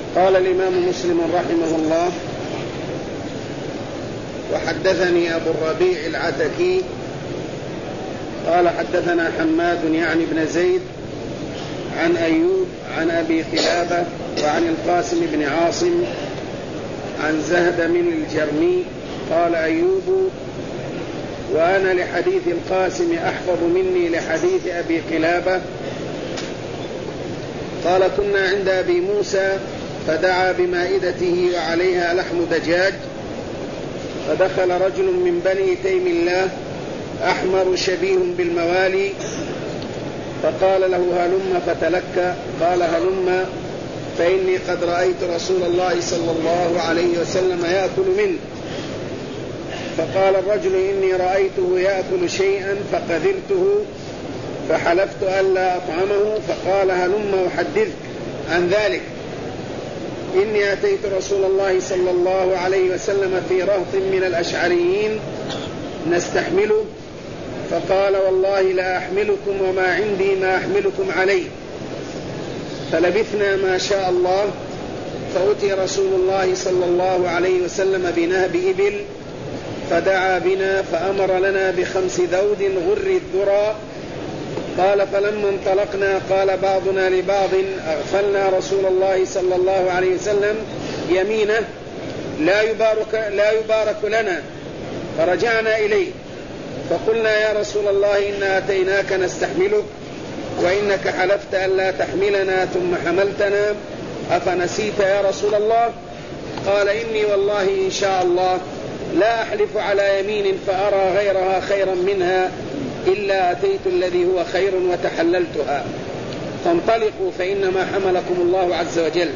قال الإمام مسلم رحمه الله: وحدثني أبو الربيع العتكي قال حدثنا حماد يعني بن زيد عن أيوب عن أبي قلابة وعن القاسم بن عاصم عن زهدم الجرمي قال أيوب: وأنا لحديث القاسم أحفظ مني لحديث أبي قلابة. قال: كنا عند أبي موسى فدعا بمائدته وعليها لحم دجاج، فدخل رجل من بني تيم الله أحمر شبيه بالموالي فقال له: هلم فتلك. قال: هلم فإني قد رأيت رسول الله صلى الله عليه وسلم يأكل منه. فقال الرجل: إني رأيته يأكل شيئا فقذرته فحلفت ألا أطعمه. فقال: هلم أحدثك عن ذلك، إني أتيت رسول الله صلى الله عليه وسلم في رهط من الأشعريين نستحمله، فقال: والله لا أحملكم وما عندي ما أحملكم عليه. فلبثنا ما شاء الله، فأتي رسول الله صلى الله عليه وسلم بنهب إبل فدعا بنا فأمر لنا ب5 ذود غر الذرى. قال: فلما انطلقنا قال بعضنا لبعض: أغفلنا رسول الله صلى الله عليه وسلم يمينه لا يبارك لنا. فرجعنا إليه فقلنا: يا رسول الله إنا أتيناك نستحملك وإنك حلفت ألا تحملنا ثم حملتنا، أفنسيت يا رسول الله؟ قال: إني والله إن شاء الله لا أحلف على يمين فأرى غيرها خيرا منها إلا أتيت الذي هو خير وتحللتها، فانطلقوا فإنما حملكم الله عز وجل.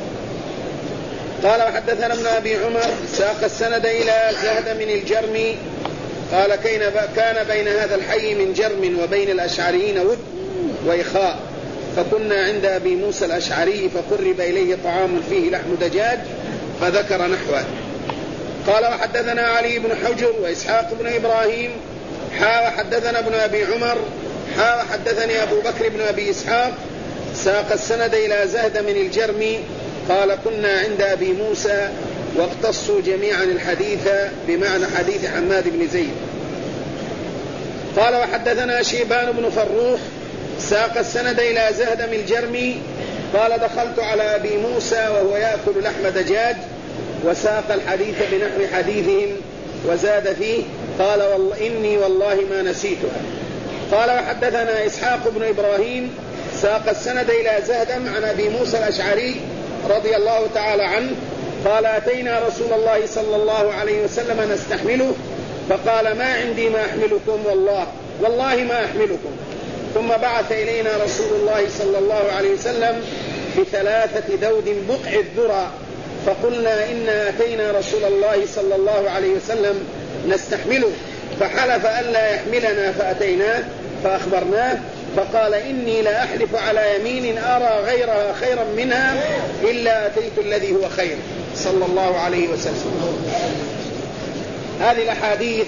قال: وحدثنا ابن أبي عمر ساق السند إلى زهد من الجرمي قال: كان بين هذا الحي من جرم وبين الأشعريين ود وإخاء، فكنا عند أبي موسى الأشعري فقرب إليه طعام فيه لحم دجاج فذكر نحوه. قال: وحدثنا علي بن حجر وإسحاق بن إبراهيم وحدثنا ابن أبي عمر وحدثني أبو بكر بن أبي إسحاق ساق السند إلى زهد من الجرمي قال: كنا عند أبي موسى واقتصوا جميعا الحديث بمعنى حديث حماد بن زيد. قال: وحدثنا شيبان بن فروخ ساق السند إلى زهد من الجرمي قال: دخلت على أبي موسى وهو يأكل لحم دجاج، وساق الحديث بنحو حديثهم وزاد فيه قال: إني والله ما نسيتها. قال: وحدثنا إسحاق بن إبراهيم ساق السند إلى زهدم عن أبي موسى الأشعري رضي الله تعالى عنه قال: أتينا رسول الله صلى الله عليه وسلم نستحمله، فقال: ما عندي ما أحملكم، والله ما أحملكم. ثم بعث إلينا رسول الله صلى الله عليه وسلم ب3 ذود بقع الذرى، فقلنا: إنا أتينا رسول الله صلى الله عليه وسلم نستحمله، فحلف ألا يحملنا فأتيناه فأخبرناه، فقال: إني لا أحلف على يمين أرى غيرها خيرا منها إلا أتيت الذي هو خير، صلى الله عليه وسلم. هذه الأحاديث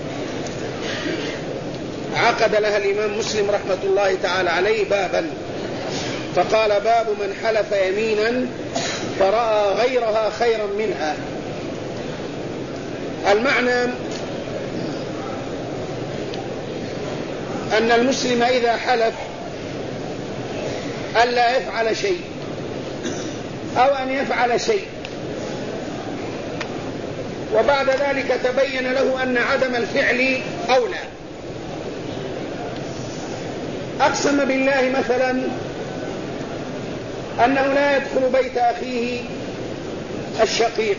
عقد لها الإمام مسلم رحمة الله تعالى عليه بابا، فقال: باب من حلف يمينا فرأى غيرها خيرا منها. المعنى أن المسلم إذا حلف ألا يفعل شيء أو أن يفعل شيء وبعد ذلك تبين له أن عدم الفعل أولى، أقسم بالله مثلا أنه لا يدخل بيت أخيه الشقيق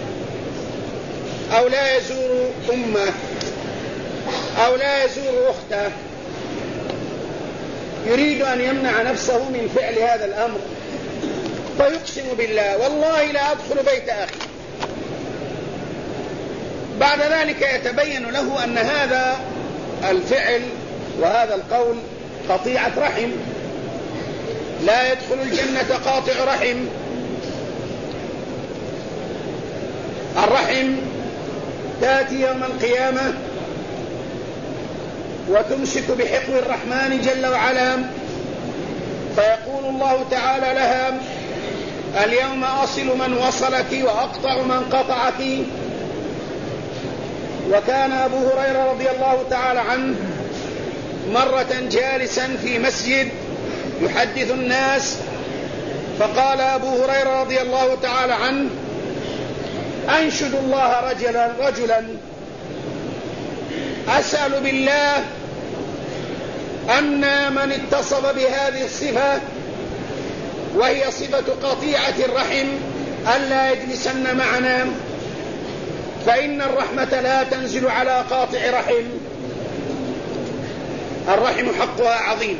أو لا يزور أمه أو لا يزور أخته، يريد أن يمنع نفسه من فعل هذا الأمر، فيقسم بالله: والله لا أدخل بيت أخي. بعد ذلك يتبين له أن هذا الفعل وهذا القول قطيعة رحم، لا يدخل الجنة قاطع رحم. الرحم تأتي يوم القيامة وتمسك بحقو الرحمن جل وعلا، فيقول الله تعالى لها: اليوم أصل من وصلك وأقطع من قطعك. وكان أبو هريرة رضي الله تعالى عنه مرة جالسا في مسجد يحدث الناس، فقال أبو هريرة رضي الله تعالى عنه: أنشد الله رجلا أسأل بالله أن من اتصف بهذه الصفة، وهي صفة قطيعة الرحم، ألا يجلسن معنا، فإن الرحمة لا تنزل على قاطع رحم. الرحم حقها عظيم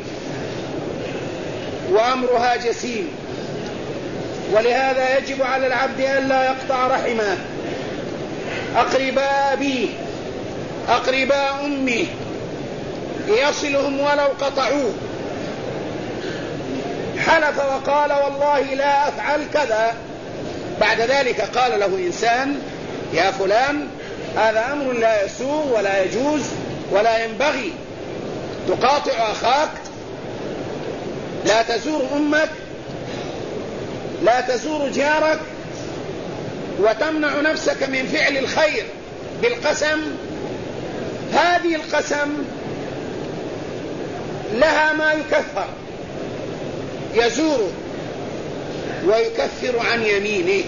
وأمرها جسيم، ولهذا يجب على العبد ألا يقطع رحمه. أقرباء أبيه، أقرباء أمه، يصلهم ولو قطعوه. حلف وقال: والله لا أفعل كذا. بعد ذلك قال له إنسان: يا فلان، هذا أمر لا يسوغ ولا يجوز ولا ينبغي، تقاطع أخاك، لا تزور أمك، لا تزور جارك، وتمنع نفسك من فعل الخير بالقسم. هذه القسم لها ما يكفر، يزور ويكفر عن يمينه.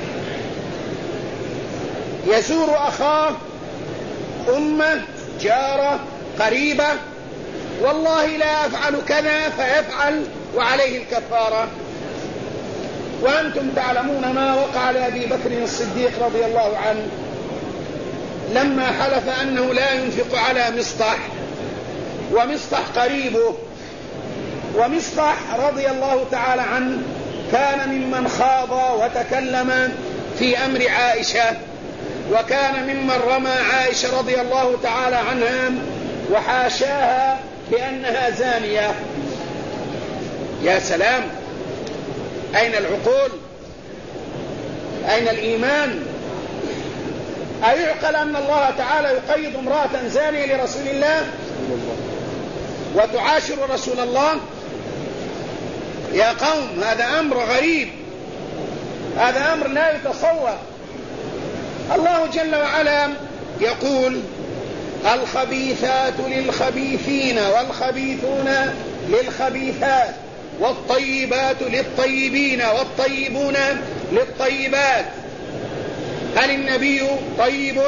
يزور أخاه، أمه، جاره، قريبه، والله لا أفعل كذا، فيفعل وعليه الكفارة. وأنتم تعلمون ما وقع لأبي بكر الصديق رضي الله عنه لما حلف أنه لا ينفق على مصطح، ومصطح قريبه. ومصطح رضي الله تعالى عنه كان ممن خاض وتكلم في أمر عائشة، وكان ممن رمى عائشة رضي الله تعالى عنها وحاشاها بأنها زانية. يا سلام، أين العقول؟ أين الإيمان؟ أيعقل أن الله تعالى يقيد امرأة زانية لرسول الله وتعاشر رسول الله؟ يا قوم، هذا أمر غريب، هذا أمر لا يتصور. الله جل وعلا يقول: الخبيثات للخبيثين والخبيثون للخبيثات والطيبات للطيبين والطيبون للطيبات. هل النبي طيب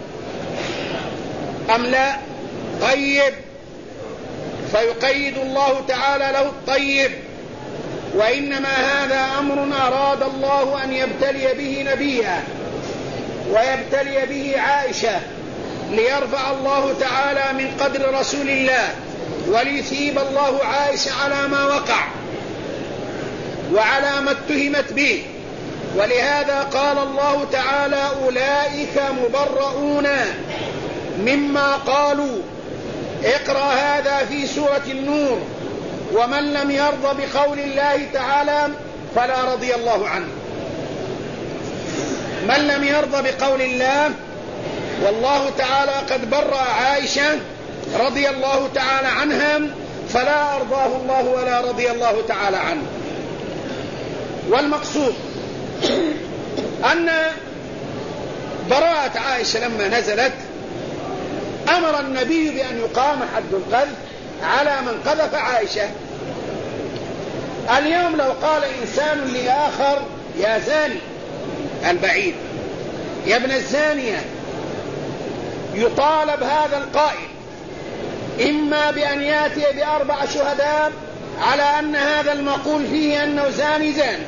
أم لا؟ طيب، فيقيد الله تعالى له الطيب. وإنما هذا أمر أراد الله أن يبتلي به نبيه ويبتلي به عائشة، ليرفع الله تعالى من قدر رسول الله، وليثيب الله عائشة على ما وقع وعلى ما اتهمت به. ولهذا قال الله تعالى: أولئك مبرؤون مما قالوا. اقرأ هذا في سورة النور: ومن لم يرض بقول الله تعالى فلا رضي الله عنه. من لم يرضى بقول الله، والله تعالى قد برأ عائشة رضي الله تعالى عنها، فلا أرضاه الله ولا رضي الله تعالى عنه. والمقصود أن براءة عائشة لما نزلت أمر النبي بأن يقام حد القذف على من قذف عائشة. اليوم لو قال إنسان لآخر: يا زاني، البعيد، يا ابن الزانية، يطالب هذا القائل إما بأن يأتي ب4 شهداء على أن هذا المقول فيه أنه زاني زاني،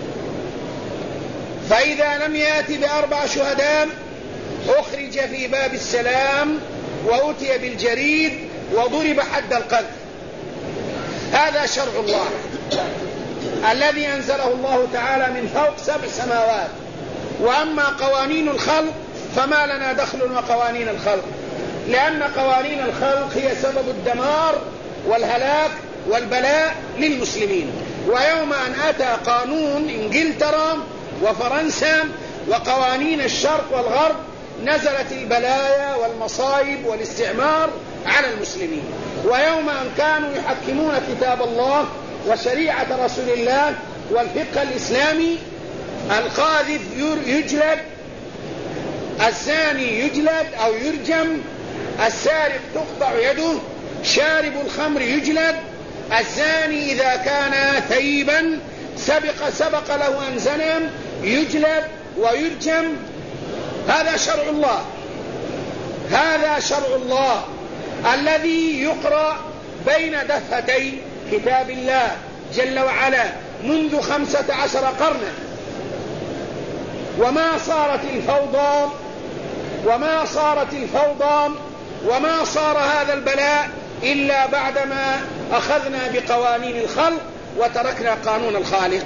فإذا لم يأتي ب4 شهداء أخرج في باب السلام وأتي بالجريد وضرب حد القذف. هذا شرع الله الذي أنزله الله تعالى من فوق 7 سماوات. وأما قوانين الخلق فما لنا دخل وقوانين الخلق، لأن قوانين الخلق هي سبب الدمار والهلاك والبلاء للمسلمين. ويوم أن أتى قانون إنجلترا وفرنسا وقوانين الشرق والغرب، نزلت البلايا والمصائب والاستعمار على المسلمين. ويوم أن كانوا يحكمون كتاب الله وشريعة رسول الله، والفقه الإسلامي القاذف يجلد، الزاني يجلد أو يرجم، السارق تقطع يده، شارب الخمر يجلد، الزاني إذا كان ثيبا سبق له أن زنى يجلد ويرجم. هذا شرع الله، هذا شرع الله الذي يقرأ بين دفتي كتاب الله جل وعلا منذ 15 قرنا. وما صارت الفوضى وما صار هذا البلاء إلا بعدما أخذنا بقوانين الخلق وتركنا قانون الخالق.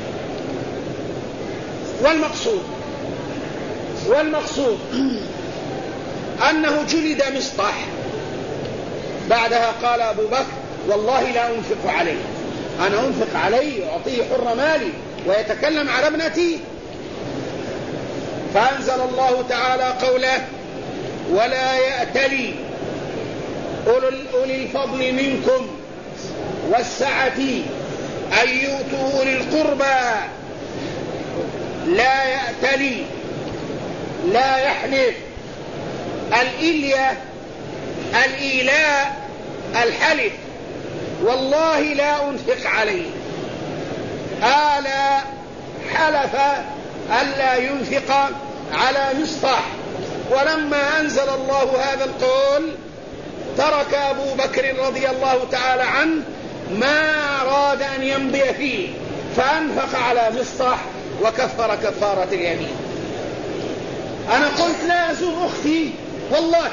والمقصود أنه جلد مصطح. بعدها قال أبو بكر والله لا أنفق عليه، أنا أنفق عليه وأعطيه حر مالي ويتكلم على ابنتي. فأنزل الله تعالى قوله ولا يأتلي أولي الفضل منكم والسعة أن يؤتوا أولي القربى. لا يأتلي، لا يحلف. الإيلاء الحلف، والله لا أنفق عليه. حلف ألا ينفق على مصطح، ولما أنزل الله هذا القول ترك أبو بكر رضي الله تعالى عنه ما أراد أن يمضي فيه، فأنفق على مصطح وكفر كفارة اليمين. أنا قلت لا أزور أختي والله،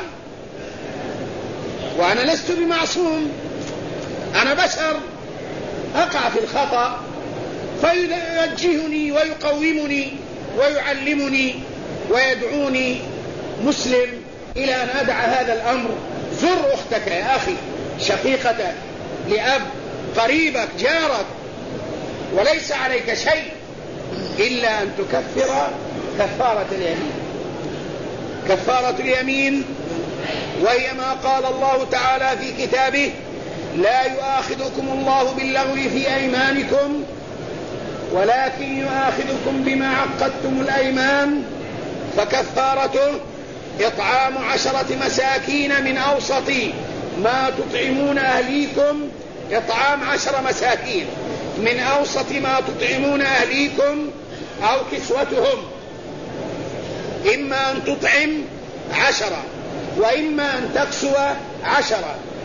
وأنا لست بمعصوم، أنا بشر أقع في الخطأ، فيوجهني ويقومني ويعلمني ويدعوني مسلم إلى أن أدع هذا الأمر. زر أختك يا أخي، شقيقتك، لأب، قريبك، جارك، وليس عليك شيء إلا أن تكفر كفارة اليمين. كفارة اليمين وهي ما قال الله تعالى في كتابه لا يؤاخذكم الله باللغو في أيمانكم ولكن يؤاخذكم بما عقدتم الأيمان، فكفارته إطعام 10 مساكين من أوسط ما تطعمون أهليكم. إطعام 10 مساكين من أوسط ما تطعمون أهليكم أو كسوتهم، إما أن تطعم 10 وإما أن تكسو 10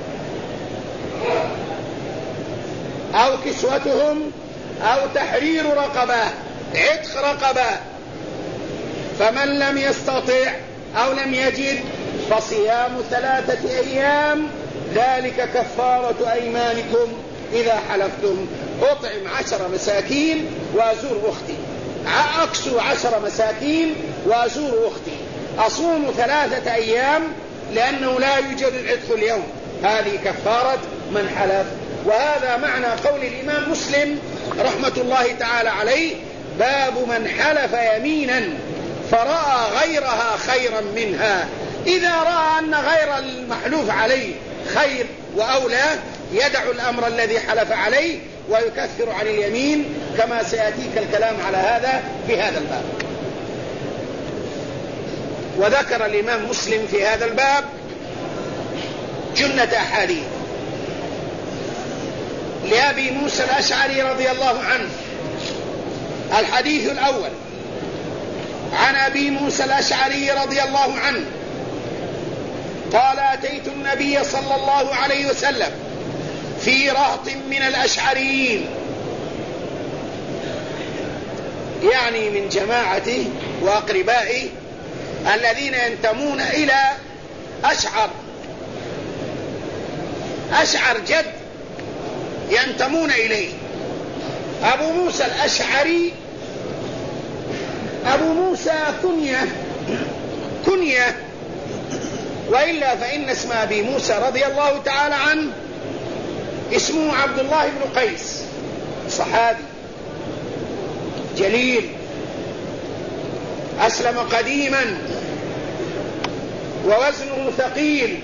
أو كسوتهم أو تحرير رقبة، عتق رقبة. فمن لم يستطع أو لم يجد فصيام 3 أيام، ذلك كفارة أيمانكم إذا حلفتم. أطعم 10 مساكين وأزور أختي، أكسو 10 مساكين وأزور أختي، أصوم 3 أيام لأنه لا يوجد العتق اليوم. هذه كفارة من حلف. وهذا معنى قول الإمام مسلم رحمة الله تعالى عليه باب من حلف يمينا فرأى غيرها خيرا منها. إذا رأى أن غير المحلوف عليه خير وأولى يدع الأمر الذي حلف عليه ويكفر عن اليمين، كما سيأتيك الكلام على هذا في هذا الباب. وذكر الإمام مسلم في هذا الباب جملة أحاديث. لأبي موسى الأشعري رضي الله عنه الحديث الأول: عن أبي موسى الأشعري رضي الله عنه قال: أتيت النبي صلى الله عليه وسلم في رهط من الأشعريين، يعني من جماعته وأقربائه الذين ينتمون إلى أشعر جد ينتمون إليه. أبو موسى الأشعري، أبو موسى كنية، وإلا فإن اسم أبي موسى رضي الله تعالى عنه اسمه عبد الله بن قيس، صحابي جليل، أسلم قديما ووزنه ثقيل،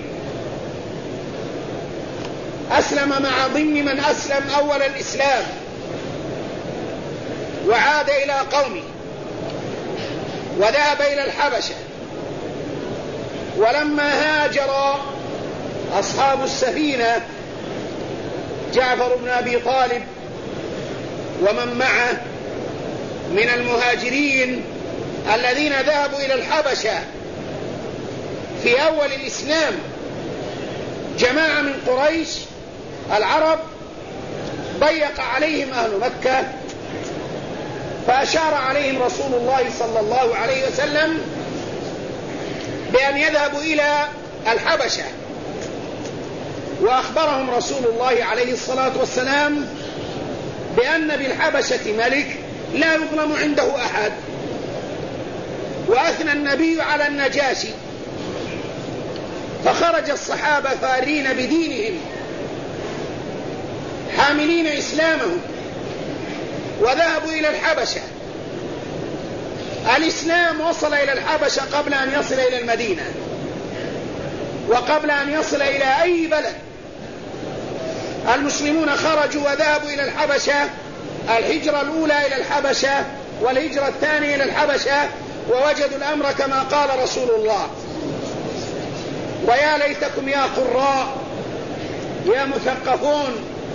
أسلم مع ضمن من أسلم أول الإسلام، وعاد إلى قومه وذهب إلى الحبشة. ولما هاجر أصحاب السفينة جعفر بن أبي طالب ومن معه من المهاجرين الذين ذهبوا إلى الحبشة في أول الإسلام، جماعة من قريش العرب ضيق عليهم أهل مكة، فأشار عليهم رسول الله صلى الله عليه وسلم بأن يذهبوا إلى الحبشة. وأخبرهم رسول الله عليه الصلاة والسلام بأن بالحبشة ملك لا يظلم عنده أحد. وأثنى النبي على النجاشي، فخرج الصحابة ثارين بدينهم حاملين إسلامهم وذهبوا إلى الحبشة. الإسلام وصل إلى الحبشة قبل أن يصل إلى المدينة وقبل أن يصل إلى أي بلد. المسلمون خرجوا وذهبوا إلى الحبشة، الهجرة الأولى إلى الحبشة والهجرة الثانية إلى الحبشة، ووجدوا الأمر كما قال رسول الله. ويا ليتكم يا قراء يا مثقفون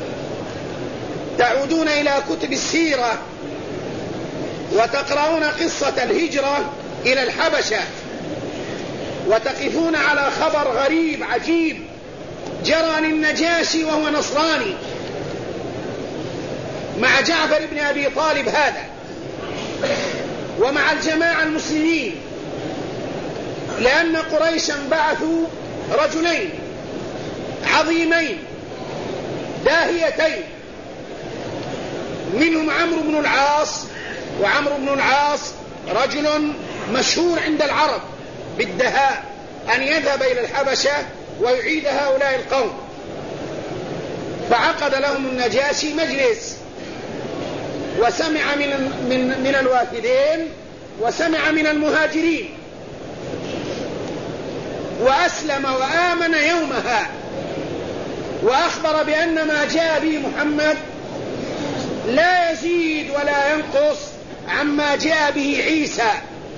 تعودون إلى كتب السيرة وتقرؤون قصة الهجرة إلى الحبشة وتقفون على خبر غريب عجيب جرى للنجاشي وهو نصراني مع جعفر بن أبي طالب هذا ومع الجماعة المسلمين، لأن قريشا بعثوا رجلين عظيمين داهيتين، منهم عمرو بن العاص. وعمرو بن العاص رجل مشهور عند العرب بالدهاء، أن يذهب إلى الحبشة ويعيد هؤلاء القوم. فعقد لهم النجاشي مجلس وسمع من الوافدين وسمع من المهاجرين، وأسلم وآمن يومها، وأخبر بأن ما جاء به محمد لا يزيد ولا ينقص عما جاء به عيسى.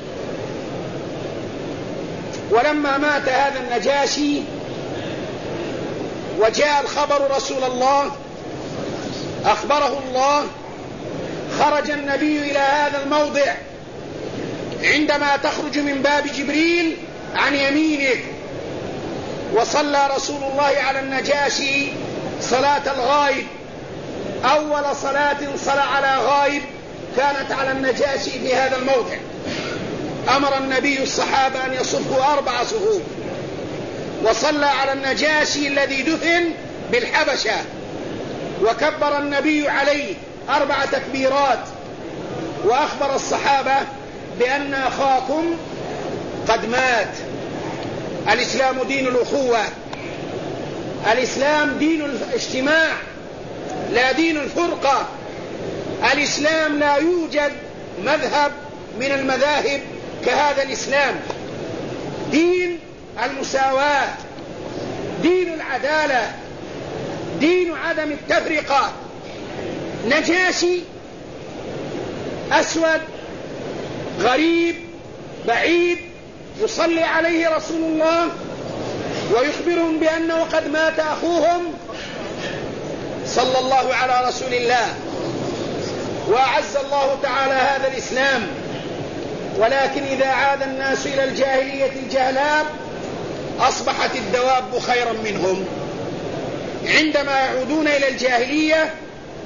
ولما مات هذا النجاشي وجاء الخبر رسول الله أخبره الله، خرج النبي إلى هذا الموضع عندما تخرج من باب جبريل عن يمينه، وصلى رسول الله على النجاشي صلاة الغائب، أول صلاة صلى على غائب كانت على النجاشي في هذا الموضع. أمر النبي الصحابة أن يصفوا 4 صفوف، وصلى على النجاشي الذي دفن بالحبشة، وكبر النبي عليه 4 تكبيرات، وأخبر الصحابة بأن أخاكم قد مات. الإسلام دين الأخوة، الإسلام دين الاجتماع لا دين الفرقة. الإسلام لا يوجد مذهب من المذاهب كهذا الإسلام، دين المساواة، دين العدالة، دين عدم التفرقة. نجاشي أسود غريب بعيد يصلي عليه رسول الله ويخبرهم بأنه قد مات أخوهم، صلى الله على رسول الله. وأعز الله تعالى هذا الإسلام، ولكن إذا عاد الناس إلى الجاهلية الجهلاء أصبحت الدواب خيرا منهم. عندما يعودون إلى الجاهلية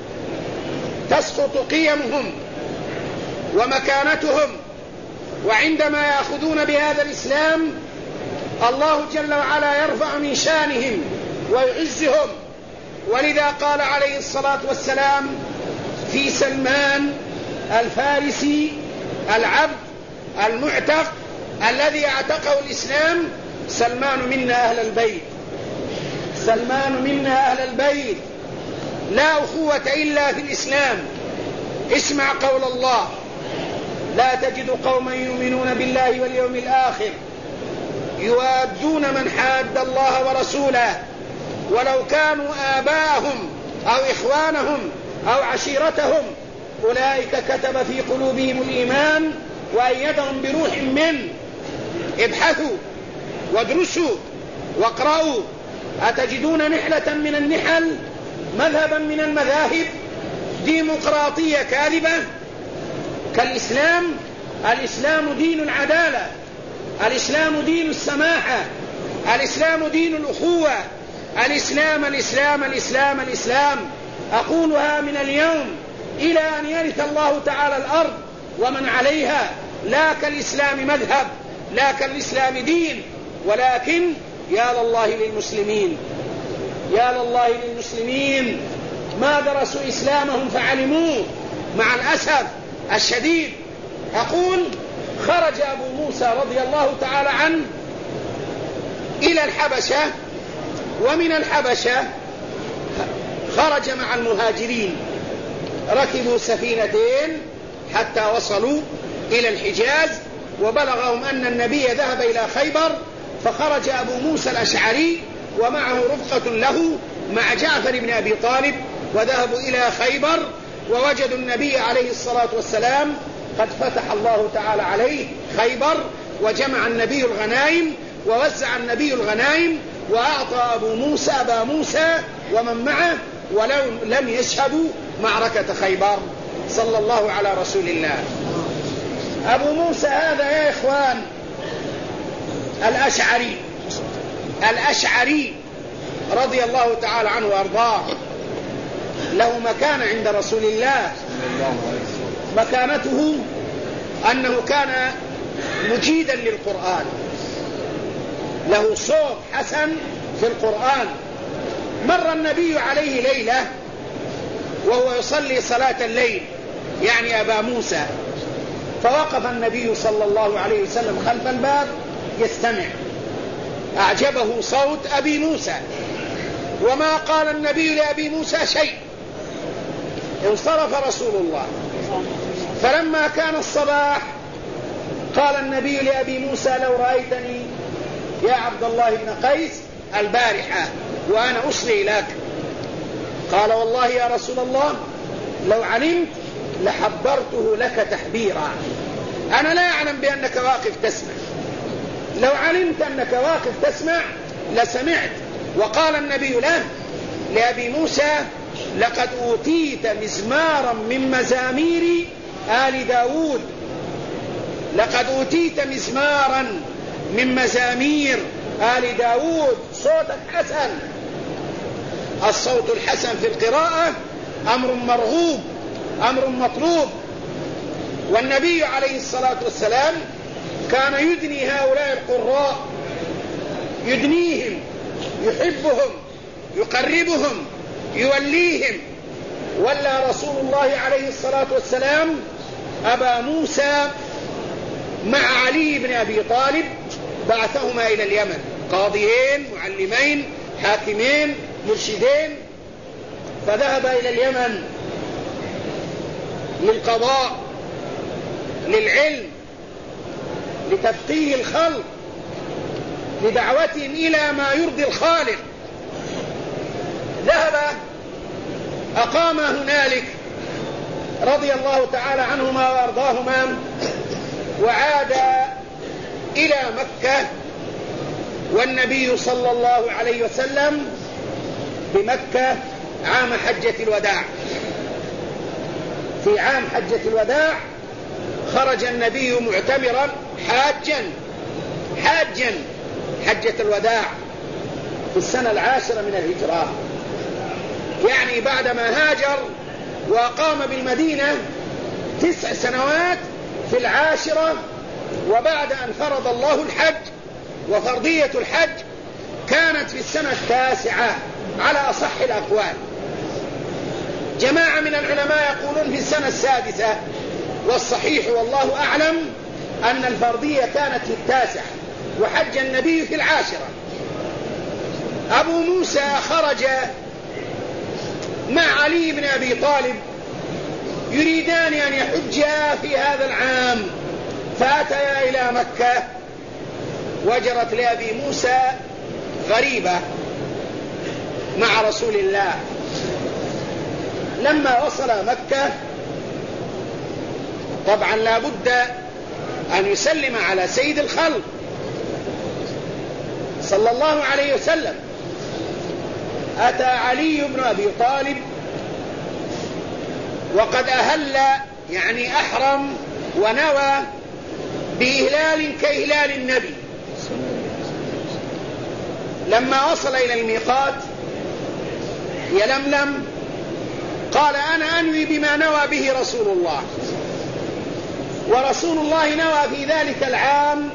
تسقط قيمهم ومكانتهم، وعندما يأخذون بهذا الإسلام الله جل وعلا يرفع من شانهم ويعزهم. ولذا قال عليه الصلاة والسلام في سلمان الفارسي العبد المعتق الذي اعتقه الإسلام: سلمان منا أهل البيت، سلمان منا أهل البيت، لا أخوة إلا في الإسلام. اسمع قول الله: لا تجد قوما يؤمنون بالله واليوم الآخر يوادون من حاد الله ورسوله ولو كانوا آباءهم أو إخوانهم أو عشيرتهم أولئك كتب في قلوبهم الإيمان وأيدهم بروح منه. ابحثوا وادرسوا واقرأوا. أتجدون نحلة من النحل، مذهبا من المذاهب، ديمقراطية كاذبة كالإسلام؟ الإسلام دين العدالة، الإسلام دين السماحة، الإسلام دين الأخوة. الإسلام الإسلام الإسلام الإسلام. أقولها من اليوم إلى أن يرث الله تعالى الأرض ومن عليها. لا كالإسلام مذهب، لا كالإسلام دين، ولكن يا لله للمسلمين، يا لله للمسلمين ما درسوا إسلامهم فعلموه مع الأسف الشديد. أقول خرج أبو موسى رضي الله تعالى عنه إلى الحبشة، ومن الحبشة خرج مع المهاجرين، ركبوا سفينتين حتى وصلوا إلى الحجاز، وبلغهم أن النبي ذهب إلى خيبر، فخرج أبو موسى الأشعري ومعه رفقة له مع جعفر بن أبي طالب، وذهبوا إلى خيبر، ووجدوا النبي عليه الصلاة والسلام قد فتح الله تعالى عليه خيبر، وجمع النبي الغنائم، ووزع النبي الغنائم، وأعطى أبا موسى ومن معه، ولم يشهدوا معركة خيبر. صلى الله على رسول الله. أبو موسى هذا يا إخوان الأشعري رضي الله تعالى عنه وأرضاه، له مكانة عند رسول الله. مكانته أنه كان مجيدا للقرآن، له صوت حسن في القرآن. مر النبي عليه ليلة وهو يصلي صلاة الليل، يعني أبا موسى، فوقف النبي صلى الله عليه وسلم خلف الباب يستمع. أعجبه صوت أبي موسى، وما قال النبي لأبي موسى شيء. انصرف رسول الله. فلما كان الصباح قال النبي لأبي موسى: لو رأيتني يا عبد الله بن قيس البارحة وأنا أصلي لك. قال: والله يا رسول الله لو علمت لحبرته لك تحبيرا. أنا لا أعلم بأنك واقف تسمع، لو علمت أنك واقف تسمع لسمعت. وقال النبي له لأبي موسى: لقد أوتيت مزمارا من مزامير آل داود، لقد أوتيت مزمارا من مزامير آل داود. صوتك حسن. الصوت الحسن في القراءة أمر مرغوب، أمر مطلوب. والنبي عليه الصلاة والسلام كان يدني هؤلاء القراء، يدنيهم، يحبهم، يقربهم، يوليهم. ولى رسول الله عليه الصلاة والسلام أبا موسى مع علي بن أبي طالب، بعثهما إلى اليمن، قاضيين، معلمين، حاكمين، مرشدين. فذهب إلى اليمن للقضاء، للعلم، لتفقيه الخلق، لدعوتهم إلى ما يرضي الخالق. ذهب أقام هنالك رضي الله تعالى عنهما وأرضاهما، وعاد إلى مكة، والنبي صلى الله عليه وسلم بمكة عام حجة الوداع. في عام حجة الوداع خرج النبي معتمرا حاجا حجة الوداع في السنة 10 من الهجرة، يعني بعدما هاجر وقام بالمدينة 9 سنوات في 10. وبعد أن فرض الله الحج، وفرضية الحج كانت في السنة 9 على أصح الأقوال. جماعة من العلماء يقولون في السنة 6، والصحيح والله أعلم أن الفرضية كانت في 9 وحج النبي في 10. أبو موسى خرج مع علي بن أبي طالب يريدان أن يحجا في هذا العام، فأتيا إلى مكة. وجرت لأبي موسى غريبة مع رسول الله. لما وصل مكة طبعا لا بد أن يسلم على سيد الخلق صلى الله عليه وسلم. أتى علي بن أبي طالب وقد أهل، يعني أحرم ونوى بإهلال كإهلال النبي. لما وصل إلى الميقات يلملم قال أنا أنوي بما نوى به رسول الله، ورسول الله نوى في ذلك العام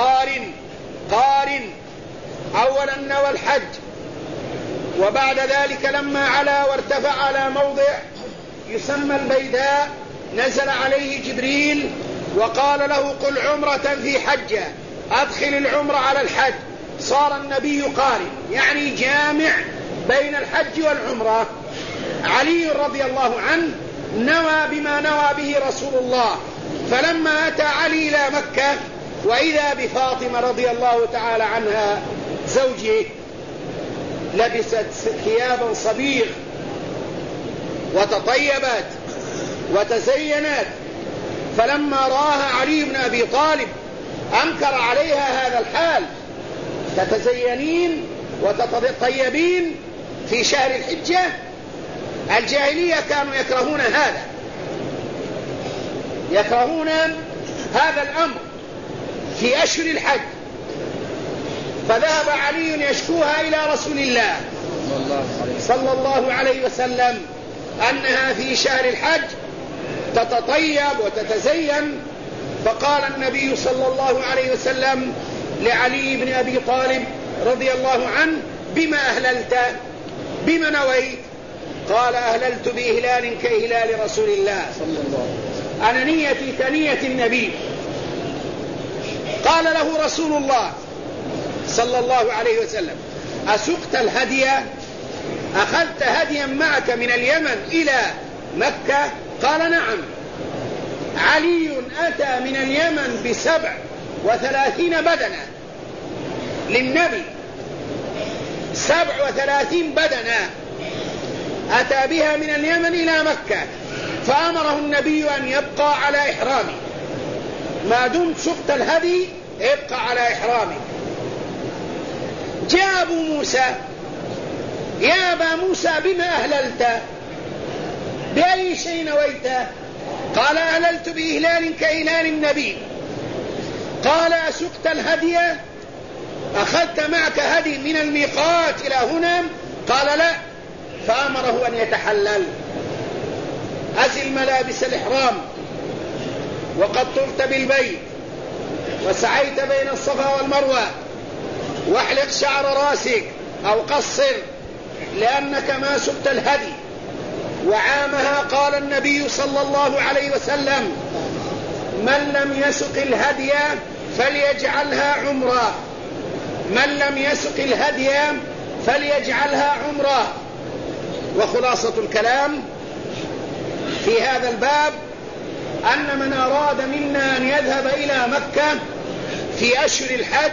قارن. أولا نوى الحج، وبعد ذلك لما علا وارتفع على موضع يسمى البيداء نزل عليه جبريل وقال له قل عمرة في حجة، أدخل العمرة على الحج، صار النبي قارن، يعني جامع بين الحج والعمرة. علي رضي الله عنه نوى بما نوى به رسول الله، فلما أتى علي إلى مكة وإذا بفاطمة رضي الله تعالى عنها زوجه لبست ثيابا صبيغ وتطيبت وتزينت، فلما رآها علي بن أبي طالب أنكر عليها هذا الحال، تتزينين وتطيبين في شهر الحجة؟ الجاهلية كانوا يكرهون هذا، يكرهون هذا الأمر في أشهر الحج. فذهب علي يشكوها إلى رسول الله صلى الله عليه وسلم أنها في شهر الحج تتطيب وتتزين، فقال النبي صلى الله عليه وسلم لعلي بن أبي طالب رضي الله عنه بما أهللت، بما نويت؟ قال أهللت بإهلال كإهلال رسول الله، أنا نيتي كنية النبي. قال له رسول الله صلى الله عليه وسلم أسقت الهدي؟ أخذت هديا معك من اليمن إلى مكة؟ قال نعم. علي أتى من اليمن ب37 بدنة للنبي، 37 بدنة أتى بها من اليمن إلى مكة، فأمره النبي أن يبقى على إحرامه، ما دمت سقت الهدي ابقى على إحرامه. جاء أبو موسى: يا أبا موسى بما أهللت؟ بأي شيء نويت؟ قال أهللت بإهلال كإهلال النبي. قال أسقت الهدي؟ أخذت معك هدي من الميقات إلى هنا؟ قال لا. فأمره أن يتحلل، أزل ملابس الإحرام وقد طفت بالبيت وسعيت بين الصفا والمروة، واحلق شعر راسك أو قصر لأنك ما سقت الهدي. وعامها قال النبي صلى الله عليه وسلم: من لم يسق الهدي فليجعلها عمرة، من لم يسق الهدي فليجعلها عمرة. وخلاصة الكلام في هذا الباب أن من أراد منا أن يذهب إلى مكة في أشهر الحج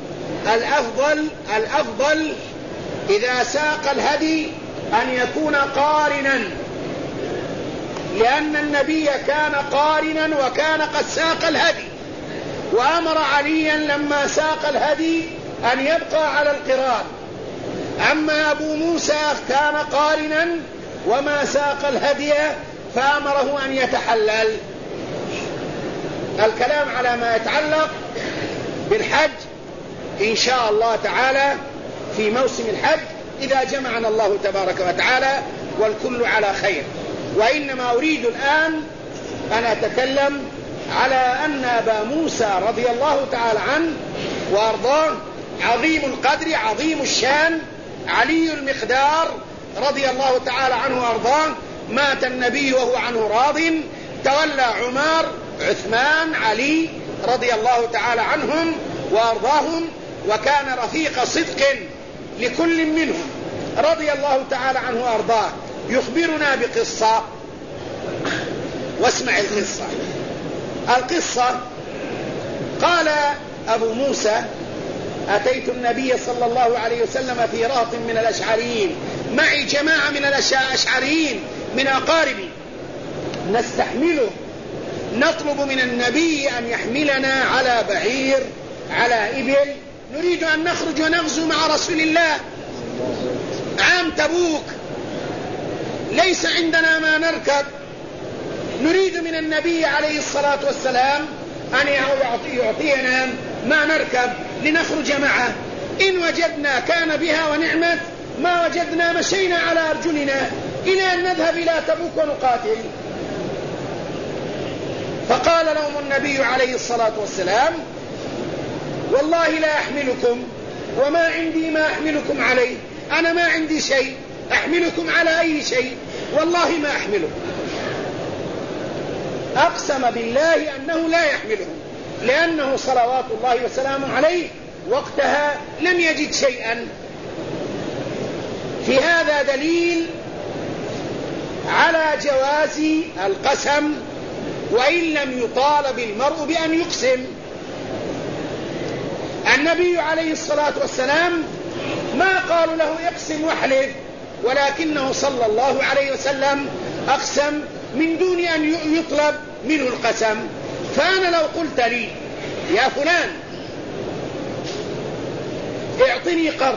الأفضل إذا ساق الهدي أن يكون قارنا، لأن النبي كان قارنا وكان قد ساق الهدي، وأمر عليا لما ساق الهدي أن يبقى على القران. أما أبو موسى كان قارنا وما ساق الهدي فأمره أن يتحلل. الكلام على ما يتعلق بالحج إن شاء الله تعالى في موسم الحج إذا جمعنا الله تبارك وتعالى والكل على خير. وإنما أريد الآن أن أتكلم على أن أبا موسى رضي الله تعالى عنه وأرضاه عظيم القدر عظيم الشان، علي المقدار رضي الله تعالى عنه وأرضاه، مات النبي وهو عنه راض، تولى عمر، عثمان، علي رضي الله تعالى عنهم وأرضاهم، وكان رفيق صدق لكل منهم رضي الله تعالى عنه وأرضاه. يخبرنا بقصة، واسمع القصة. قال أبو موسى: أتيت النبي صلى الله عليه وسلم في رهط من الأشعريين، معي جماعة من الأشعريين من أقاربي نستحمله نطلب من النبي أن يحملنا على بعير، على إبل، نريد أن نخرج ونغزو مع رسول الله عام تبوك، ليس عندنا ما نركب، نريد من النبي عليه الصلاة والسلام أن يعطينا ما نركب لنخرج معه، إن وجدنا كان بها ونعمت، ما وجدنا مشينا على أرجلنا إلى أن نذهب إلى تبوك ونقاتل. فقال لهم النبي عليه الصلاة والسلام: والله لا أحملكم، وما عندي ما أحملكم عليه، أنا ما عندي شيء أحملكم على أي شيء، والله ما أحملكم. أقسم بالله أنه لا يحملهم، لأنه صلوات الله وسلامه عليه وقتها لم يجد شيئا. في هذا دليل على جواز القسم، وإن لم يطالب المرء بأن يقسم. النبي عليه الصلاة والسلام ما قالوا له اقسم واحلف، ولكنه صلى الله عليه وسلم أقسم من دون أن يطلب منه القسم. فأنا لو قلت لي: يا فلان اعطني قرض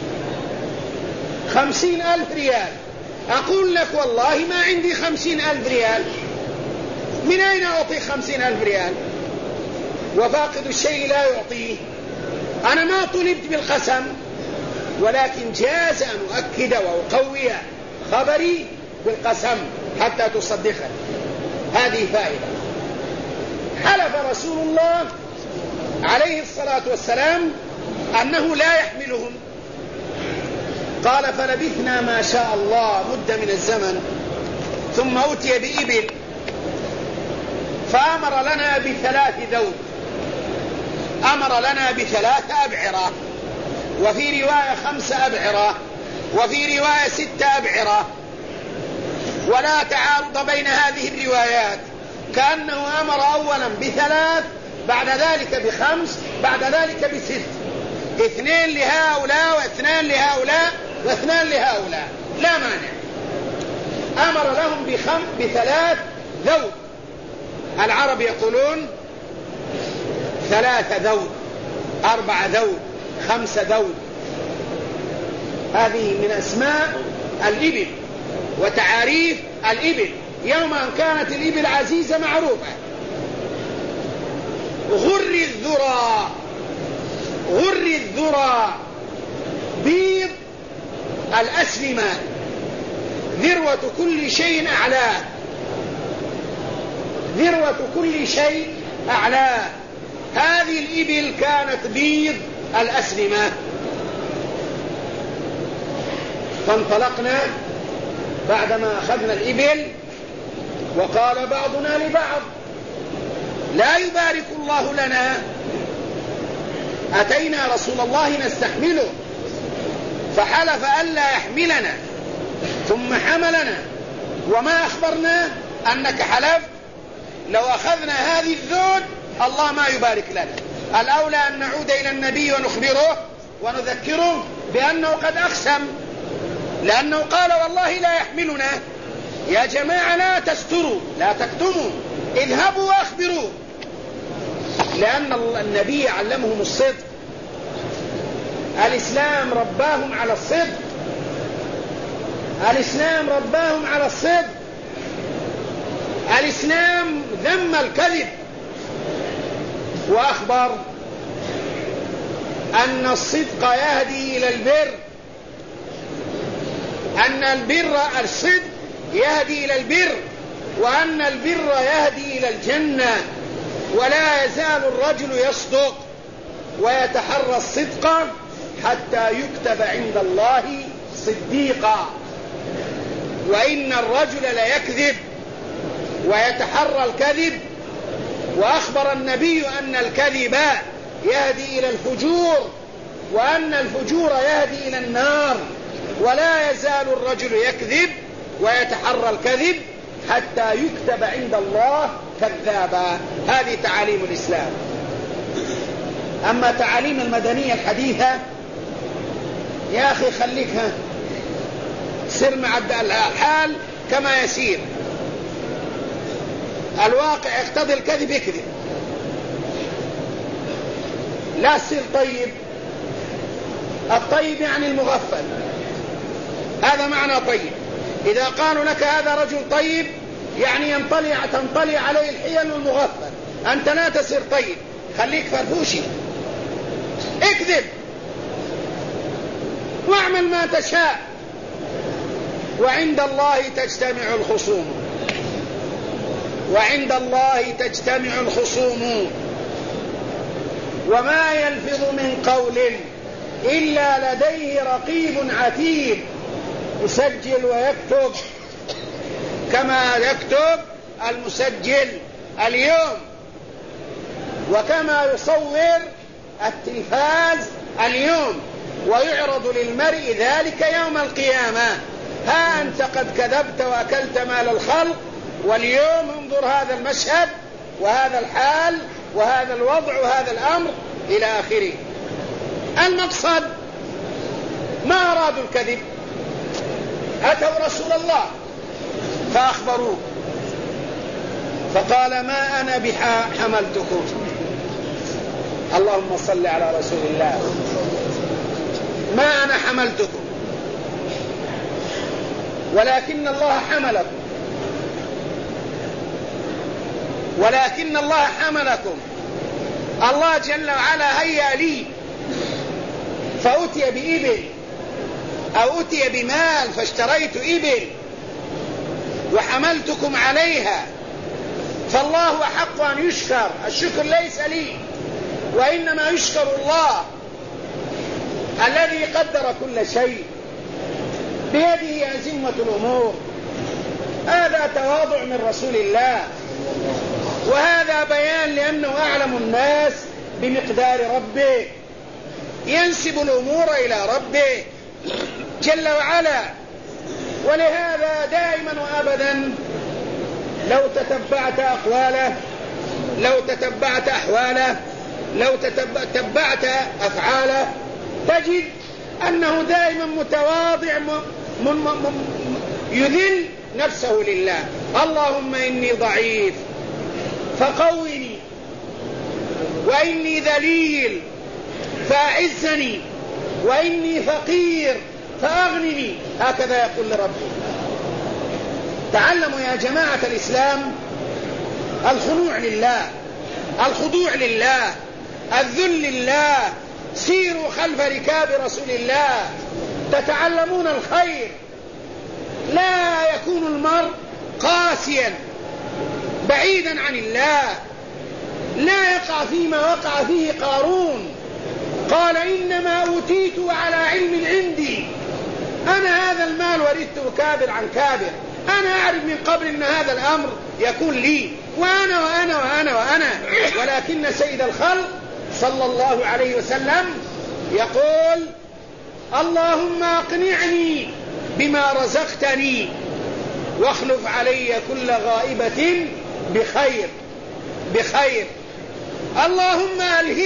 50,000 ريال، أقول لك: والله ما عندي 50,000 ريال، من أين أعطي 50,000 ريال؟ وفاقد الشيء لا يعطيه. أنا ما طلبت بالقسم، ولكن جاز أن أؤكد وأقوي خبري بالقسم حتى تصدقه. هذه فائدة. حلف رسول الله عليه الصلاة والسلام أنه لا يحملهم. قال: فلبثنا ما شاء الله مدة من الزمن، ثم أتي بإبل فأمر لنا ب3 ذود، أمر لنا ب3 أبعرة، وفي رواية 5 أبعرة، وفي رواية 6 أبعرة، ولا تعارض بين هذه الروايات، كأنه أمر أولا ب3، بعد ذلك ب5، بعد ذلك ب6، 2 لهؤلاء و2 لهؤلاء و2 لهؤلاء، لا مانع. أمر لهم ب3 ذود. العرب يقولون 3 ذود، 4 ذود، 5 ذود. هذه من أسماء الإبل وتعاريف الإبل. يوم أن كانت الإبل عزيزة معروفة. غر الذرى، غر الذرى بيض الأسلمة، ذروة كل شيء أعلاه، ذروة كل شيء أعلاه. هذه الإبل كانت بيض الأسلمة. فانطلقنا بعدما أخذنا الإبل، وقال بعضنا لبعض: لا يبارك الله لنا، أتينا رسول الله نستحمله فحلف ألا يحملنا ثم حملنا، وما أخبرنا أنك حلفت. لو أخذنا هذه الذود الله ما يبارك لنا. الأولى أن نعود إلى النبي ونخبره ونذكره بأنه قد أقسم، لأنه قال: والله لا يحملنا. يا جماعة لا تستروا، لا تكتموا، اذهبوا وأخبروا، لأن النبي علمهم الصدق. الإسلام رباهم على الصدق، الإسلام رباهم على الصدق. الإسلام ذم الكذب، وأخبر أن الصدق يهدي إلى البر، أن الصدق يهدي إلى البر، وأن البر يهدي إلى الجنة. ولا يزال الرجل يصدق ويتحرى الصدق حتى يكتب عند الله صديقا. وإن الرجل ليكذب ويتحرى الكذب. وأخبر النبي أن الكذب يهدي إلى الفجور، وأن الفجور يهدي إلى النار. ولا يزال الرجل يكذب ويتحرى الكذب حتى يكتب عند الله كذابا. هذه تعاليم الإسلام. أما تعاليم المدنية الحديثة، يا أخي خليكها سر مع الحال كما يسير. الواقع يقتضي الكذب اكذب، لا تصير طيب. الطيب يعني المغفل، هذا معنى طيب. إذا قالوا لك هذا رجل طيب يعني تنطلي عليه الحيل والمغفل، أنت لا تصير طيب، خليك فرفوشي، اكذب واعمل ما تشاء. وعند الله تجتمع الخصوم، وعند الله تجتمع الخصوم، وما يلفظ من قول إلا لديه رقيب عتيد، يسجل ويكتب كما يكتب المسجل اليوم، وكما يصور التلفاز اليوم، ويعرض للمرء ذلك يوم القيامة. ها أنت قد كذبت وأكلت مال الخلق، واليوم انظر هذا المشهد وهذا الحال وهذا الوضع وهذا الأمر إلى آخره. المقصد ما أرادوا الكذب، أتوا رسول الله فأخبروه فقال ما أنا بها حملتكم. اللهم صل على رسول الله. ما أنا حملتكم ولكن الله حملكم، ولكن الله حملكم. الله جل وعلا هيأ لي فأتي بإبل أو أتي بمال فاشتريت إبل وحملتكم عليها، فالله أحق أن يشكر. الشكر ليس لي وإنما يشكر الله الذي قدر كل شيء، بيده أزمة الأمور. هذا تواضع من رسول الله، وهذا بيان لأنه أعلم الناس بمقدار ربه، ينسب الأمور إلى ربه جل وعلا. ولهذا دائما وأبدا لو تتبعت أقواله، لو تتبعت أحواله، لو تتبعت أفعاله، تجد أنه دائما متواضع يذل نفسه لله. اللهم إني ضعيف فقوني، وإني ذليل فأعزني، وإني فقير فأغنني. هكذا يقول لربه. تعلموا يا جماعة الإسلام الخضوع لله، الخضوع لله، الذل لله. سيروا خلف ركاب رسول الله تتعلمون الخير. لا يكون المرء قاسيا بعيدا عن الله، لا يقع فيما وقع فيه قارون. قال إنما أوتيته على علم عندي، أنا هذا المال ورثته كابر عن كابر، أنا أعرف من قبل أن هذا الأمر يكون لي، وأنا وأنا وأنا وأنا. ولكن سيد الخلق صلى الله عليه وسلم يقول اللهم أقنعني بما رزقتني واخلف علي كل غائبة بخير بخير. اللهم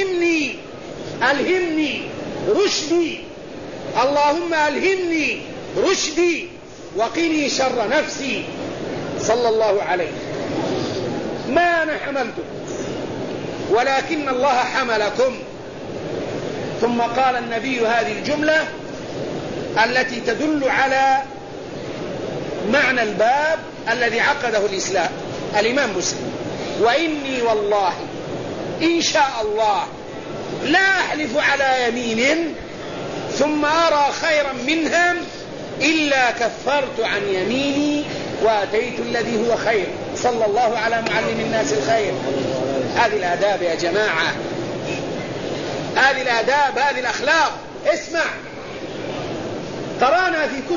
ألهمني رشدي، اللهم ألهمني رشدي وقني شر نفسي. صلى الله عليه. ما أنا حملتكم ولكن الله حملكم. ثم قال النبي هذه الجملة التي تدل على معنى الباب الذي عقده الإمام مسلم: وإني والله إن شاء الله لا أحلف على يمين ثم أرى خيرا منها إلا كفرت عن يميني وأتيت الذي هو خير. صلى الله على معلم الناس الخير. هذه الآداب يا جماعة، هذه الآداب، هذه الأخلاق. اسمع، قرأنا في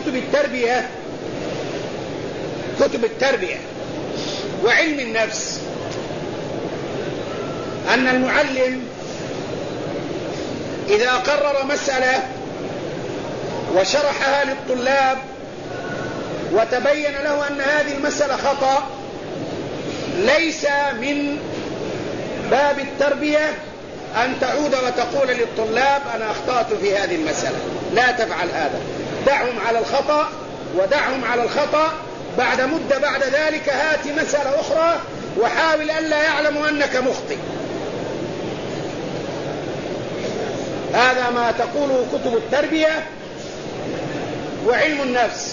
كتب التربية وعلم النفس أن المعلم إذا قرر مسألة وشرحها للطلاب وتبين له أن هذه المسألة خطأ، ليس من باب التربية أن تعود وتقول للطلاب أنا أخطأت في هذه المسألة. لا تفعل هذا، دعهم على الخطأ ودعهم على الخطأ. بعد مدة بعد ذلك هات مسألة أخرى وحاول ألا يعلموا أنك مخطئ. هذا ما تقوله كتب التربية وعلم النفس.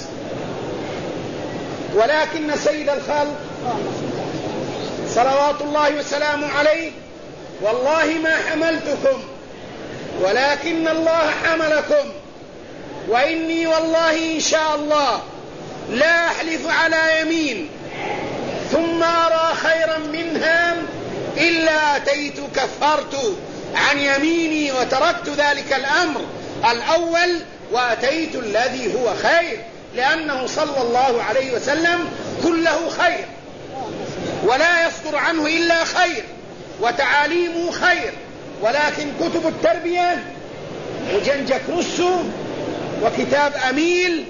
ولكن سيد الخلق صلوات الله وسلامه عليه والله ما حملتكم ولكن الله حملكم، وإني والله إن شاء الله لا أحلف على يمين ثم أرى خيرا منها إلا أتيت كفرت عن يميني وتركت ذلك الأمر الأول وأتيت الذي هو خير، لأنه صلى الله عليه وسلم كله خير ولا يصدر عنه إلا خير وتعاليمه خير. ولكن كتب التربية وجنجك رسو وكتاب أميل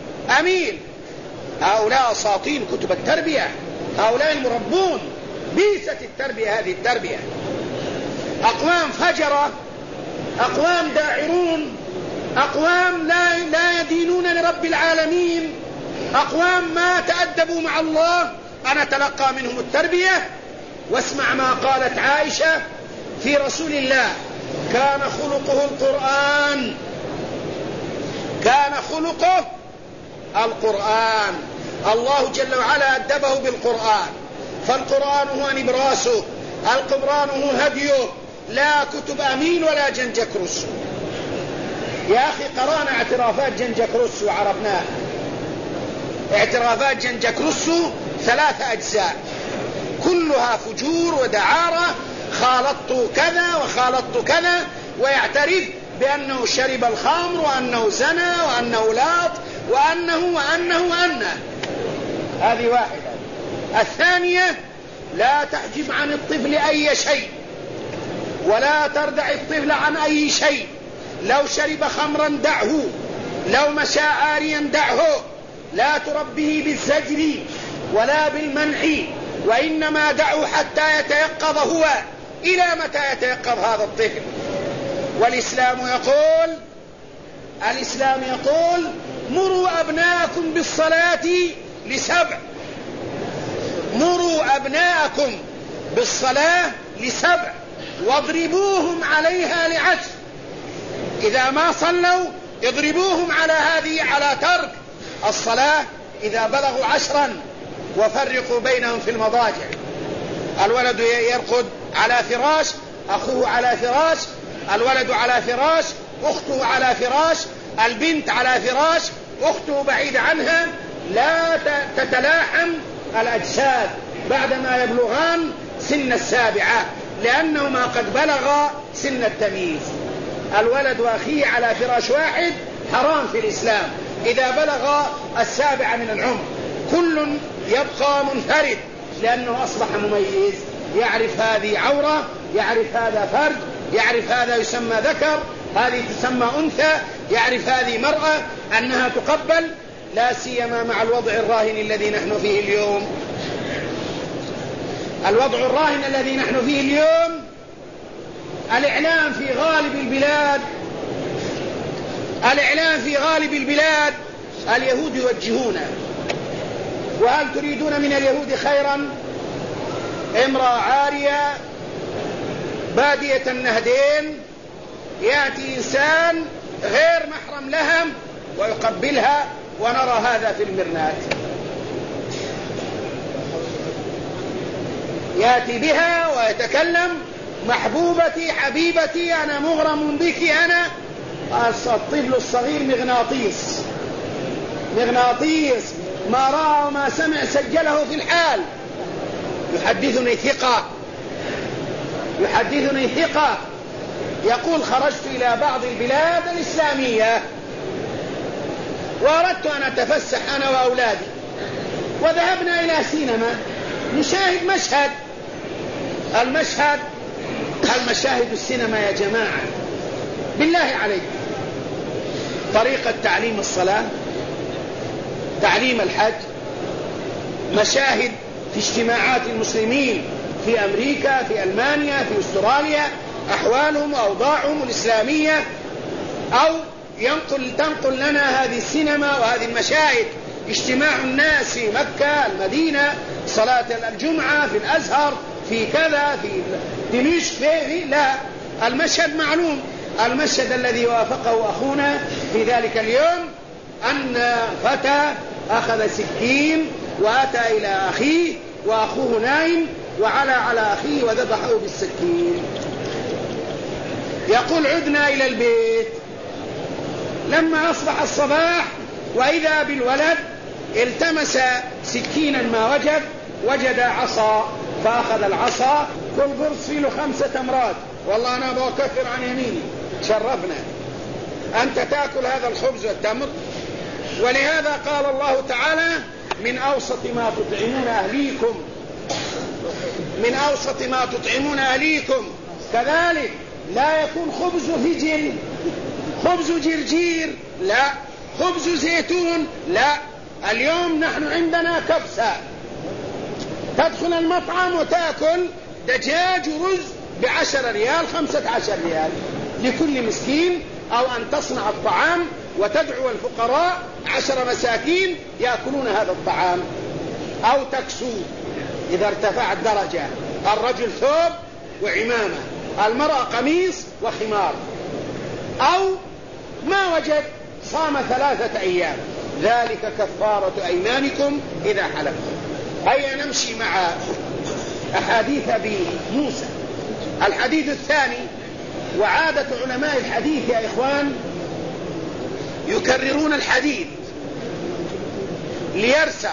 هؤلاء أساطين كتب التربية، هؤلاء المربون. بيست التربية هذه التربية، أقوام فجرة، أقوام داعرون، أقوام لا يدينون لرب العالمين، أقوام ما تأدبوا مع الله. أنا أتلقى منهم التربية. واسمع ما قالت عائشة في رسول الله: كان خلقه القرآن، كان خلقه القرآن. الله جل وعلا أدبه بالقرآن، فالقرآن هو نبراسه، القرآن هو هديه، لا كتب أمين ولا جنجك رسو. يا أخي قرأنا اعترافات جنجك رسو وعرفناها. اعترافات جنجك رسو 3 أجزاء كلها فجور ودعارة، خالطت كذا وخالطت كذا، ويعترف بأنه شرب الخمر وأنه زنى وأنه لاط وأنه. هذه واحدة. الثانية: لا تحجب عن الطفل أي شيء ولا تردع الطفل عن أي شيء. لو شرب خمرا دعه، لو مشى عاريا دعه، لا تربيه بالزجر ولا بالمنع، وإنما دعه حتى يتيقظ هو. إلى متى يتيقظ هذا الطفل؟ والإسلام يقول مروا أبناءكم بالصلاة ل7، مروا أبناءكم بالصلاة ل7 واضربوهم عليها ل10. إذا ما صلوا اضربوهم على ترك الصلاة إذا بلغوا 10، وفرقوا بينهم في المضاجع. الولد يرقد على فراش، أخوه على فراش، الولد على فراش، أخته على فراش، البنت على فراش، أخته بعيد عنها. لا تتلاحم الأجساد بعدما يبلغان سن 7، لأنهما قد بلغا سن التمييز. الولد وأخيه على فراش واحد حرام في الإسلام إذا بلغ 7 من العمر. كل يبقى منفرد لأنه أصبح مميز، يعرف هذه عورة، يعرف هذا فرد، يعرف هذا يسمى ذكر، هذه تسمى أنثى، يعرف هذه مرأة أنها تقبل. لا سيما مع الوضع الراهن الذي نحن فيه اليوم. الوضع الراهن الذي نحن فيه اليوم، الإعلام في غالب البلاد اليهود يوجهونه. وهل تريدون من اليهود خيرا؟ امرأة عارية بادية النهدين يأتي إنسان غير محرم لها ويقبلها، ونرى هذا في المرنات. يأتي بها ويتكلم: محبوبتي حبيبتي أنا مغرم بك. أنا الطفل الصغير مغناطيس ما رأى وما سمع سجله في الحال. يحدثني ثقة يقول: خرجت إلى بعض البلاد الإسلامية وأردت أن أتفسح أنا وأولادي، وذهبنا إلى سينما نشاهد مشهد. المشاهد السينما يا جماعة بالله عليك، طريقة تعليم الصلاة، تعليم الحج، مشاهد في اجتماعات المسلمين في أمريكا، في ألمانيا، في أستراليا، أحوالهم وأوضاعهم الإسلامية، أو تنقل لنا هذه السينما وهذه المشاهد اجتماع الناس في مكة المدينة، صلاة الجمعة في الأزهر، في كذا، في دمشق، في لا، المشهد معلوم. المشهد الذي وافقه أخونا في ذلك اليوم أن فتى أخذ سكين وأتى إلى أخيه وأخوه نايم وعلى على أخيه وذبحه بالسكين. يقول عدنا إلى البيت، لما أصبح الصباح وإذا بالولد التمس سكينا ما وجد عصا، فأخذ العصا، كل قرص فيه له 5 تمرات. والله أنا بكفر عن يميني، شرفنا أنت تأكل هذا الخبز والتمر. ولهذا قال الله تعالى من أوسط ما تطعمون أهليكم، من أوسط ما تطعمون أهليكم. كذلك لا يكون خبز فجل، خبز جرجير، لا، خبز زيتون، لا. اليوم نحن عندنا كبسة، تدخل المطعم وتأكل دجاج ورز ب10 ريال 15 ريال لكل مسكين، أو أن تصنع الطعام وتدعو الفقراء 10 مساكين يأكلون هذا الطعام، أو تكسو إذا ارتفعت درجة، الرجل ثوب وعمامة، المرأة قميص وخمار، أو ما وجد صام 3 أيام، ذلك كفارة أيمانكم إذا حلفتم. هيا نمشي مع أحاديث أبي موسى. الحديث الثاني، وعادة علماء الحديث يا إخوان يكررون الحديث ليرسخ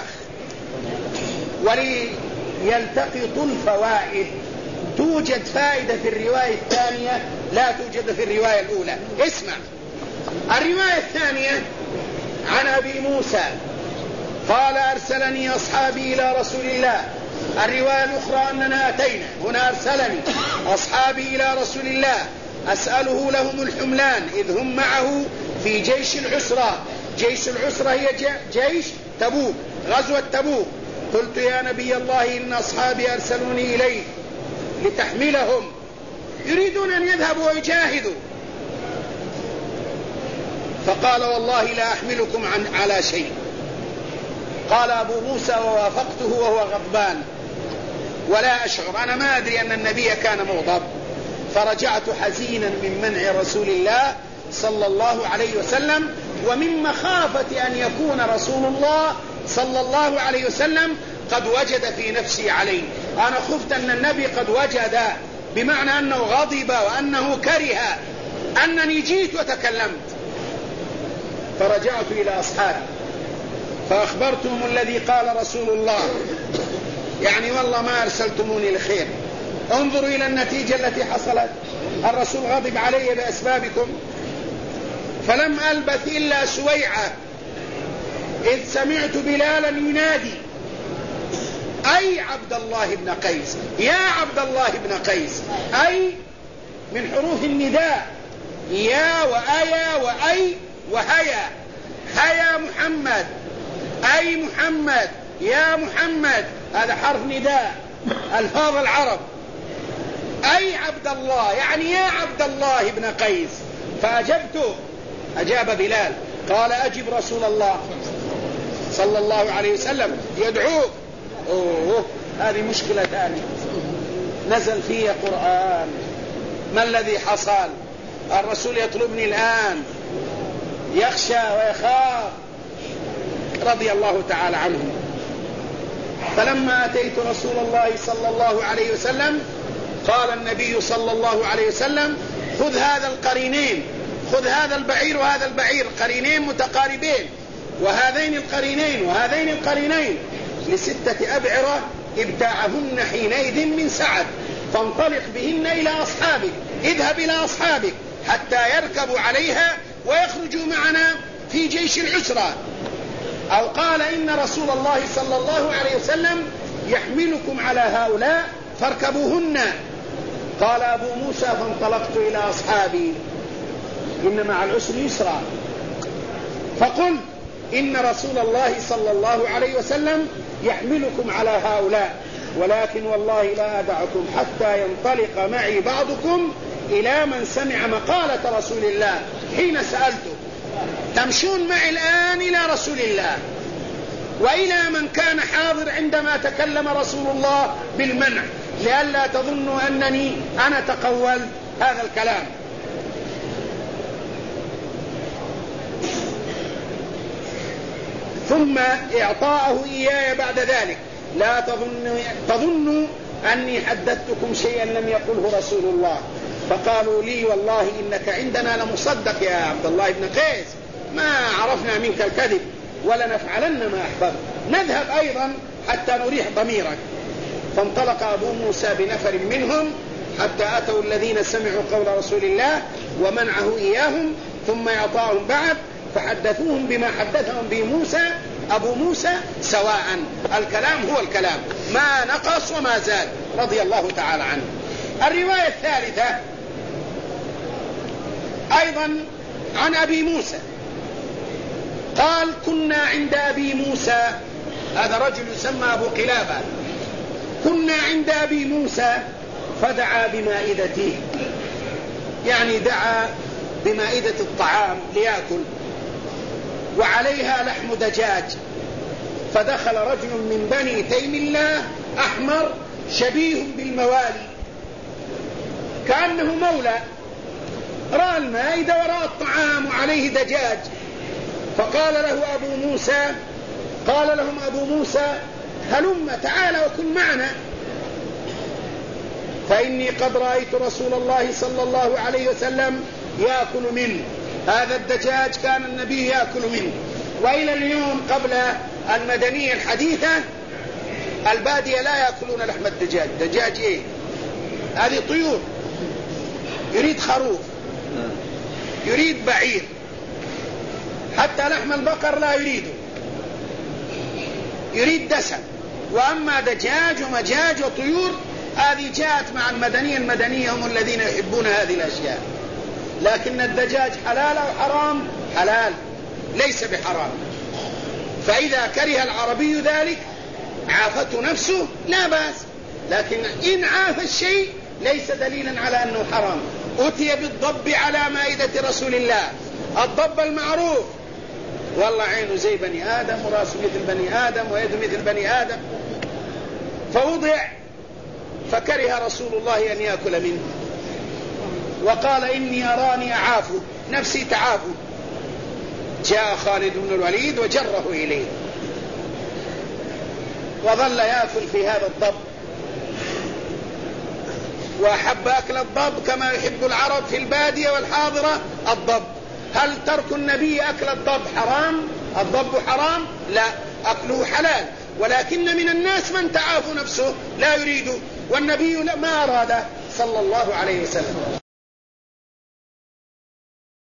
وليلتقط الفوائد. توجد فائدة في الرواية الثانية لا توجد في الرواية الأولى. اسمع، الرواية الثانية عن أبي موسى قال أرسلني أصحابي إلى رسول الله. الرواية الأخرى أننا أتينا، هنا أرسلني أصحابي إلى رسول الله أسأله لهم الحملان إذ هم معه في جيش العسرة. جيش العسرة هي جيش تبوك، غزوة تبوك. قلت يا نبي الله إن أصحابي أرسلوني إليك لتحملهم، يريدون أن يذهبوا ويجاهدوا. فقال والله لا أحملكم على شيء. قال أبو موسى ووافقته وهو غضبان ولا أشعر، أنا ما أدري أن النبي كان مغضب. فرجعت حزينا من منع رسول الله صلى الله عليه وسلم، ومن مخافة أن يكون رسول الله صلى الله عليه وسلم قد وجد في نفسي عليه. أنا خفت أن النبي قد وجد، بمعنى أنه غضب وأنه كره أنني جيت وتكلمت. فرجعت إلى أصحابي فأخبرتهم الذي قال رسول الله، يعني والله ما أرسلتموني لخير، انظروا إلى النتيجة التي حصلت، الرسول غضب علي بأسبابكم. فلم ألبث إلا سويعة إذ سمعت بلالا ينادي أي عبد الله بن قيس، يا عبد الله بن قيس، أي من حروف النداء، يا وآيا وأي وهيا، هيا محمد، أي محمد، يا محمد، هذا حرف نداء ألفاظ العرب. أي عبد الله يعني يا عبد الله بن قيس. فأجبته، أجاب بلال قال أجب رسول الله صلى الله عليه وسلم يدعوك. هذه مشكلة ثانية نزل فيها قرآن. ما الذي حصل؟ الرسول يطلبني الآن، يخشى ويخاف رضي الله تعالى عنه. فلما أتيت رسول الله صلى الله عليه وسلم قال النبي صلى الله عليه وسلم خذ هذا القرينين، خذ هذا البعير وهذا البعير، قرينين متقاربين، وهذين القرينين وهذين القرينين ل6 أبعرة ابتاعهن حينئذ من سعد، فانطلق بهن إلى أصحابك، اذهب إلى أصحابك حتى يركبوا عليها ويخرجوا معنا في جيش العسرة. أو قال إن رسول الله صلى الله عليه وسلم يحملكم على هؤلاء فاركبوهن. قال أبو موسى فانطلقت إلى أصحابي إن مع العسر يسرا، فقل إن رسول الله صلى الله عليه وسلم يحملكم على هؤلاء، ولكن والله لا أدعكم حتى ينطلق معي بعضكم إلى من سمع مقالة رسول الله حين سألته تمشون معي الآن إلى رسول الله وإلى من كان حاضر عندما تكلم رسول الله بالمنع، لئلا تظنوا أنني أنا تقولت هذا الكلام. ثم إعطاءه إياه بعد ذلك، لا تظنوا أني حدثتكم شيئا لم يقله رسول الله. فقالوا لي والله إنك عندنا لمصدق يا عبد الله بن قيس، ما عرفنا منك الكذب ولنفعلن ما أحببت، نذهب أيضا حتى نريح ضميرك. فانطلق أبو موسى بنفر منهم حتى أتوا الذين سمعوا قول رسول الله ومنعه إياهم، ثم يعطاهم بعد فحدثوهم بما حدثهم به موسى أبو موسى سواء، الكلام هو الكلام، ما نقص وما زاد رضي الله تعالى عنه. الرواية الثالثة أيضا عن أبي موسى قال كنا عند أبي موسى، هذا رجل يسمى أبو قلابة، كنا عند أبي موسى فدعا بمائدته، يعني دعا بمائدة الطعام ليأكل وعليها لحم دجاج، فدخل رجل من بني تيم الله أحمر شبيه بالموالي كأنه مولى، رأى المائدة ورأى الطعام وعليه دجاج، فقال له أبو موسى، قال لهم أبو موسى هلم تعال وكن معنا، فإني قد رأيت رسول الله صلى الله عليه وسلم يأكل منه، هذا الدجاج كان النبي يأكل منه. وإلى اليوم قبل المدنية الحديثة البادية لا يأكلون لحم الدجاج. دجاج إيه؟ هذه طيور، يريد خروف، يريد بعير، حتى لحم البقر لا يريده، يريد دسم. وأما دجاج ومجاج وطيور هذه جاءت مع المدنية، المدنية هم الذين يحبون هذه الأشياء. لكن الدجاج حلال أو حرام؟ حلال، ليس بحرام. فإذا كره العربي ذلك عافته نفسه لا بأس، لكن إن عاف الشيء ليس دليلا على أنه حرام. أتي بالضب على مائدة رسول الله، الضب المعروف، والله عينه زي بني آدم وراسه مثل بني آدم ويده مثل بني آدم، فوضع فكره رسول الله أن يأكل منه، وقال إني أراني أعافه، نفسي تعافه. جاء خالد بن الوليد وجره إليه وظل يأكل في هذا الضب، وأحب أكل الضب كما يحب العرب في البادية والحاضرة الضب. هل ترك النبي أكل الضب حرام؟ الضب حرام؟ لا، أكله حلال، ولكن من الناس من تعافى نفسه لا يريده، والنبي ما أراده صلى الله عليه وسلم.